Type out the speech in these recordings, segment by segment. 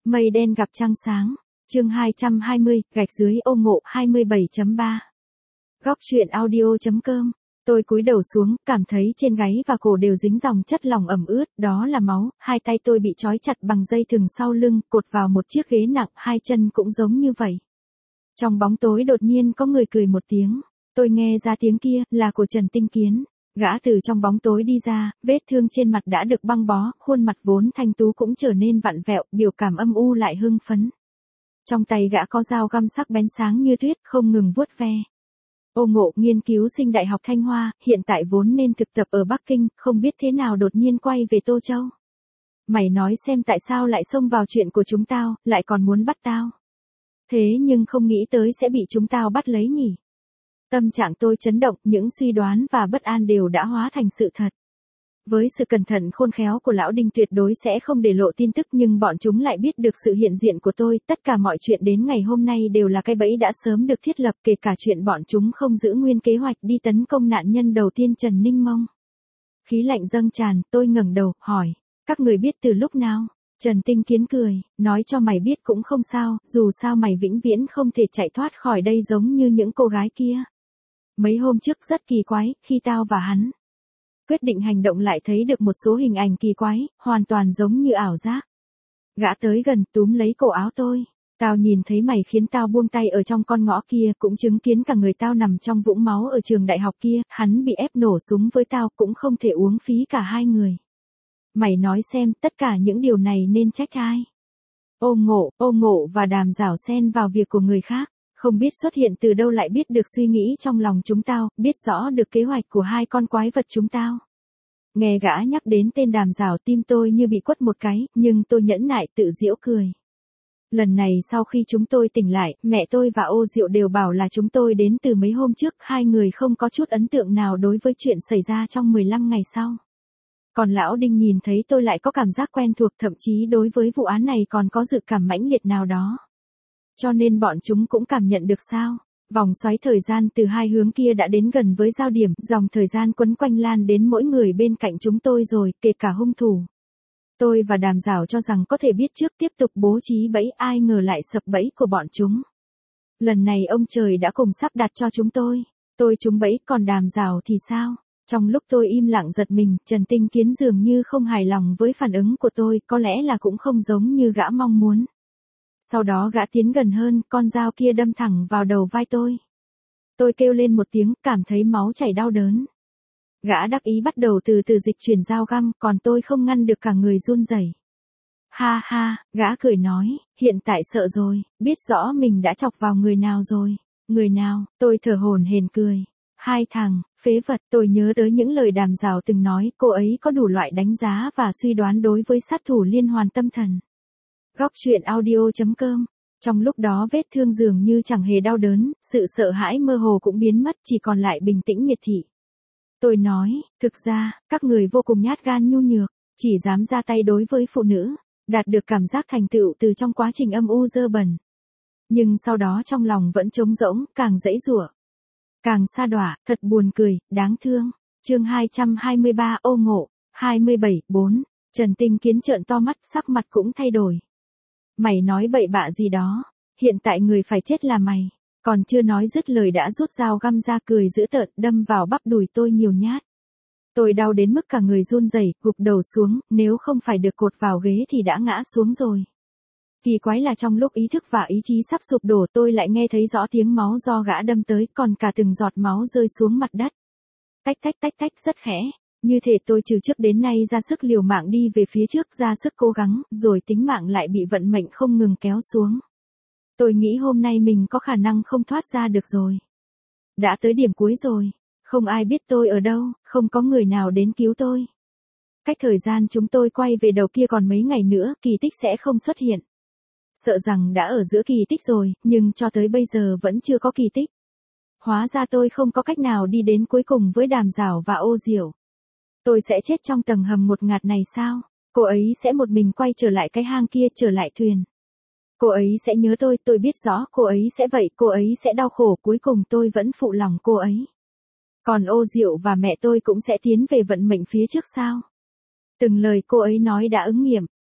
Mây đen gặp trăng sáng. Chương 220, gạch dưới ô ngộ 27.3. Góc truyện audio.com. Tôi cúi đầu xuống, cảm thấy trên gáy và cổ đều dính dòng chất lỏng ẩm ướt, đó là máu, hai tay tôi bị trói chặt bằng dây thừng sau lưng, cột vào một chiếc ghế nặng, hai chân cũng giống như vậy. Trong bóng tối đột nhiên có người cười một tiếng, tôi nghe ra tiếng kia, là của Trần Tinh Kiến. Gã từ trong bóng tối đi ra, vết thương trên mặt đã được băng bó, khuôn mặt vốn thanh tú cũng trở nên vặn vẹo, biểu cảm âm u lại hưng phấn. Trong tay gã có dao găm sắc bén sáng như tuyết, không ngừng vuốt ve. Ô Ngộ, nghiên cứu sinh Đại học Thanh Hoa, hiện tại vốn nên thực tập ở Bắc Kinh, không biết thế nào đột nhiên quay về Tô Châu. Mày nói xem tại sao lại xông vào chuyện của chúng tao, lại còn muốn bắt tao. Thế nhưng không nghĩ tới sẽ bị chúng tao bắt lấy nhỉ. Tâm trạng tôi chấn động, những suy đoán và bất an đều đã hóa thành sự thật. Với sự cẩn thận khôn khéo của lão Đinh tuyệt đối sẽ không để lộ tin tức, nhưng bọn chúng lại biết được sự hiện diện của tôi, tất cả mọi chuyện đến ngày hôm nay đều là cái bẫy đã sớm được thiết lập, kể cả chuyện bọn chúng không giữ nguyên kế hoạch đi tấn công nạn nhân đầu tiên Trần Ninh Mông. Khí lạnh dâng tràn, tôi ngẩng đầu, hỏi, các người biết từ lúc nào? Trần Tinh Kiến cười, nói cho mày biết cũng không sao, dù sao mày vĩnh viễn không thể chạy thoát khỏi đây giống như những cô gái kia. Mấy hôm trước rất kỳ quái, khi tao và hắn quyết định hành động lại thấy được một số hình ảnh kỳ quái, hoàn toàn giống như ảo giác. Gã tới gần túm lấy cổ áo tôi. Tao nhìn thấy mày khiến tao buông tay ở trong con ngõ kia, cũng chứng kiến cả người tao nằm trong vũng máu ở trường đại học kia, hắn bị ép nổ súng với tao cũng không thể uống phí cả hai người. Mày nói xem, tất cả những điều này nên trách ai? Ô Ngộ và Đàm Giảo xen vào việc của người khác. Không biết xuất hiện từ đâu lại biết được suy nghĩ trong lòng chúng tao, biết rõ được kế hoạch của hai con quái vật chúng tao. Nghe gã nhắc đến tên Đàm Giảo tim tôi như bị quất một cái, nhưng tôi nhẫn nại tự giễu cười. Lần này sau khi chúng tôi tỉnh lại, mẹ tôi và Ô Diệu đều bảo là chúng tôi đến từ mấy hôm trước, hai người không có chút ấn tượng nào đối với chuyện xảy ra trong 15 ngày sau. Còn lão Đinh nhìn thấy tôi lại có cảm giác quen thuộc, thậm chí đối với vụ án này còn có dự cảm mãnh liệt nào đó. Cho nên bọn chúng cũng cảm nhận được sao? Vòng xoáy thời gian từ hai hướng kia đã đến gần với giao điểm, dòng thời gian quấn quanh lan đến mỗi người bên cạnh chúng tôi rồi, kể cả hung thủ. Tôi và Đàm Giảo cho rằng có thể biết trước tiếp tục bố trí bẫy, ai ngờ lại sập bẫy của bọn chúng. Lần này ông trời đã cùng sắp đặt cho chúng tôi. Tôi trúng bẫy, còn Đàm Giảo thì sao? Trong lúc tôi im lặng giật mình, Trần Tinh Kiến dường như không hài lòng với phản ứng của tôi, có lẽ là cũng không giống như gã mong muốn. Sau đó gã tiến gần hơn, con dao kia đâm thẳng vào đầu vai tôi. Tôi kêu lên một tiếng, cảm thấy máu chảy đau đớn. Gã đắc ý bắt đầu từ từ dịch chuyển dao găm, còn tôi không ngăn được, cả người run rẩy. Ha ha, gã cười nói, hiện tại sợ rồi, biết rõ mình đã chọc vào người nào rồi. Người nào? Tôi thở hổn hển cười. Hai thằng, phế vật. Tôi nhớ tới những lời Đàm Giảo từng nói, cô ấy có đủ loại đánh giá và suy đoán đối với sát thủ liên hoàn tâm thần. Góc truyện audio.com. Trong lúc đó vết thương dường như chẳng hề đau đớn, sự sợ hãi mơ hồ cũng biến mất, chỉ còn lại bình tĩnh miệt thị. Tôi nói, thực ra, các người vô cùng nhát gan nhu nhược, chỉ dám ra tay đối với phụ nữ, đạt được cảm giác thành tựu từ trong quá trình âm u dơ bẩn. Nhưng sau đó trong lòng vẫn trống rỗng, càng giãy giụa, càng sa đọa, thật buồn cười, đáng thương. Chương 223, Ô Ngộ 27.4. Trần Tinh Kiến trợn to mắt, sắc mặt cũng thay đổi. Mày nói bậy bạ gì đó, hiện tại người phải chết là mày. Còn chưa nói dứt lời đã rút dao găm ra, cười dữ tợn, đâm vào bắp đùi tôi nhiều nhát. Tôi đau đến mức cả người run rẩy, gục đầu xuống, nếu không phải được cột vào ghế thì đã ngã xuống rồi. Kỳ quái là trong lúc ý thức và ý chí sắp sụp đổ, tôi lại nghe thấy rõ tiếng máu do gã đâm tới, còn cả từng giọt máu rơi xuống mặt đất. Tách tách tách tách, rất khẽ. Như thể tôi từ trước đến nay ra sức liều mạng đi về phía trước, ra sức cố gắng, rồi tính mạng lại bị vận mệnh không ngừng kéo xuống. Tôi nghĩ hôm nay mình có khả năng không thoát ra được rồi. Đã tới điểm cuối rồi. Không ai biết tôi ở đâu, không có người nào đến cứu tôi. Cách thời gian chúng tôi quay về đầu kia còn mấy ngày nữa, kỳ tích sẽ không xuất hiện. Sợ rằng đã ở giữa kỳ tích rồi, nhưng cho tới bây giờ vẫn chưa có kỳ tích. Hóa ra tôi không có cách nào đi đến cuối cùng với Đàm Giảo và Ô Diệu. Tôi sẽ chết trong tầng hầm ngột ngạt này sao? Cô ấy sẽ một mình quay trở lại cái hang kia, trở lại thuyền. Cô ấy sẽ nhớ tôi biết rõ cô ấy sẽ vậy, cô ấy sẽ đau khổ, cuối cùng tôi vẫn phụ lòng cô ấy. Còn Ô Diệu và mẹ tôi cũng sẽ tiến về vận mệnh phía trước sao? Từng lời cô ấy nói đã ứng nghiệm.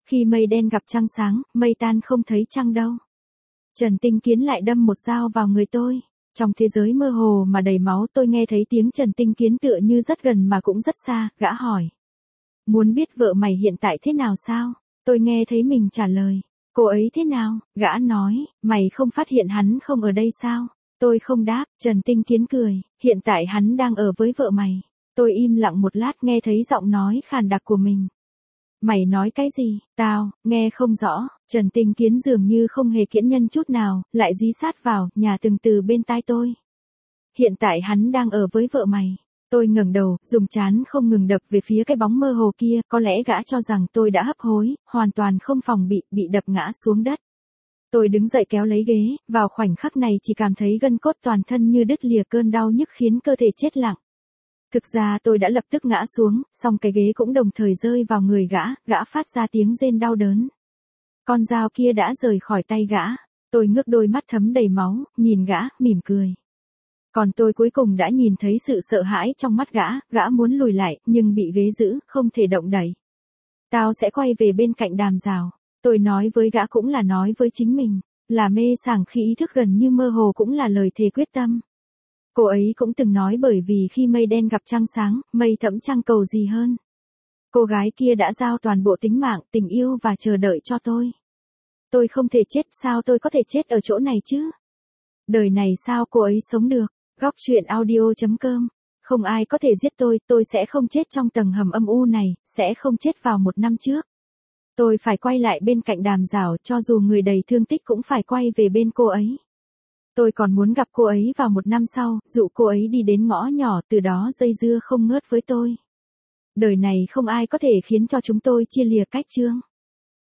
Khi mây đen gặp trăng sáng, mây tan không thấy trăng đâu. Trần Tinh Kiến lại đâm một dao vào người tôi. Trong thế giới mơ hồ mà đầy máu tôi nghe thấy tiếng Trần Tinh Kiến tựa như rất gần mà cũng rất xa, gã hỏi. Muốn biết vợ mày hiện tại thế nào sao? Tôi nghe thấy mình trả lời. Cô ấy thế nào? Gã nói, mày không phát hiện hắn không ở đây sao? Tôi không đáp, Trần Tinh Kiến cười, hiện tại hắn đang ở với vợ mày. Tôi im lặng một lát nghe thấy giọng nói khàn đặc của mình. Mày nói cái gì? Tao, nghe không rõ. Trần Tinh Kiến dường như không hề kiễng nhân chút nào, lại dí sát vào, nhà từng từ bên tai tôi. Hiện tại hắn đang ở với vợ mày. Tôi ngẩng đầu, dùng trán không ngừng đập về phía cái bóng mơ hồ kia, có lẽ gã cho rằng tôi đã hấp hối, hoàn toàn không phòng bị đập ngã xuống đất. Tôi đứng dậy kéo lấy ghế, vào khoảnh khắc này chỉ cảm thấy gân cốt toàn thân như đứt lìa, cơn đau nhức khiến cơ thể chết lặng. Thực ra tôi đã lập tức ngã xuống, song cái ghế cũng đồng thời rơi vào người gã phát ra tiếng rên đau đớn. Con dao kia đã rời khỏi tay gã, tôi ngước đôi mắt thấm đầy máu, nhìn gã, mỉm cười. Còn tôi cuối cùng đã nhìn thấy sự sợ hãi trong mắt gã muốn lùi lại, nhưng bị ghế giữ, không thể động đậy. Tao sẽ quay về bên cạnh Đàm Giảo. Tôi nói với gã cũng là nói với chính mình, là mê sảng khi ý thức gần như mơ hồ cũng là lời thề quyết tâm. Cô ấy cũng từng nói bởi vì khi mây đen gặp trăng sáng, mây thẫm trăng cầu gì hơn. Cô gái kia đã giao toàn bộ tính mạng, tình yêu và chờ đợi cho tôi. Tôi không thể chết, sao tôi có thể chết ở chỗ này chứ? Đời này sao cô ấy sống được? Góc truyện audio.com. Không ai có thể giết tôi sẽ không chết trong tầng hầm âm u này, sẽ không chết vào 1 năm trước. Tôi phải quay lại bên cạnh Đàm Giảo, cho dù người đầy thương tích cũng phải quay về bên cô ấy. Tôi còn muốn gặp cô ấy vào 1 năm sau, dụ cô ấy đi đến ngõ nhỏ, từ đó dây dưa không ngớt với tôi. Đời này không ai có thể khiến cho chúng tôi chia lìa cách chương.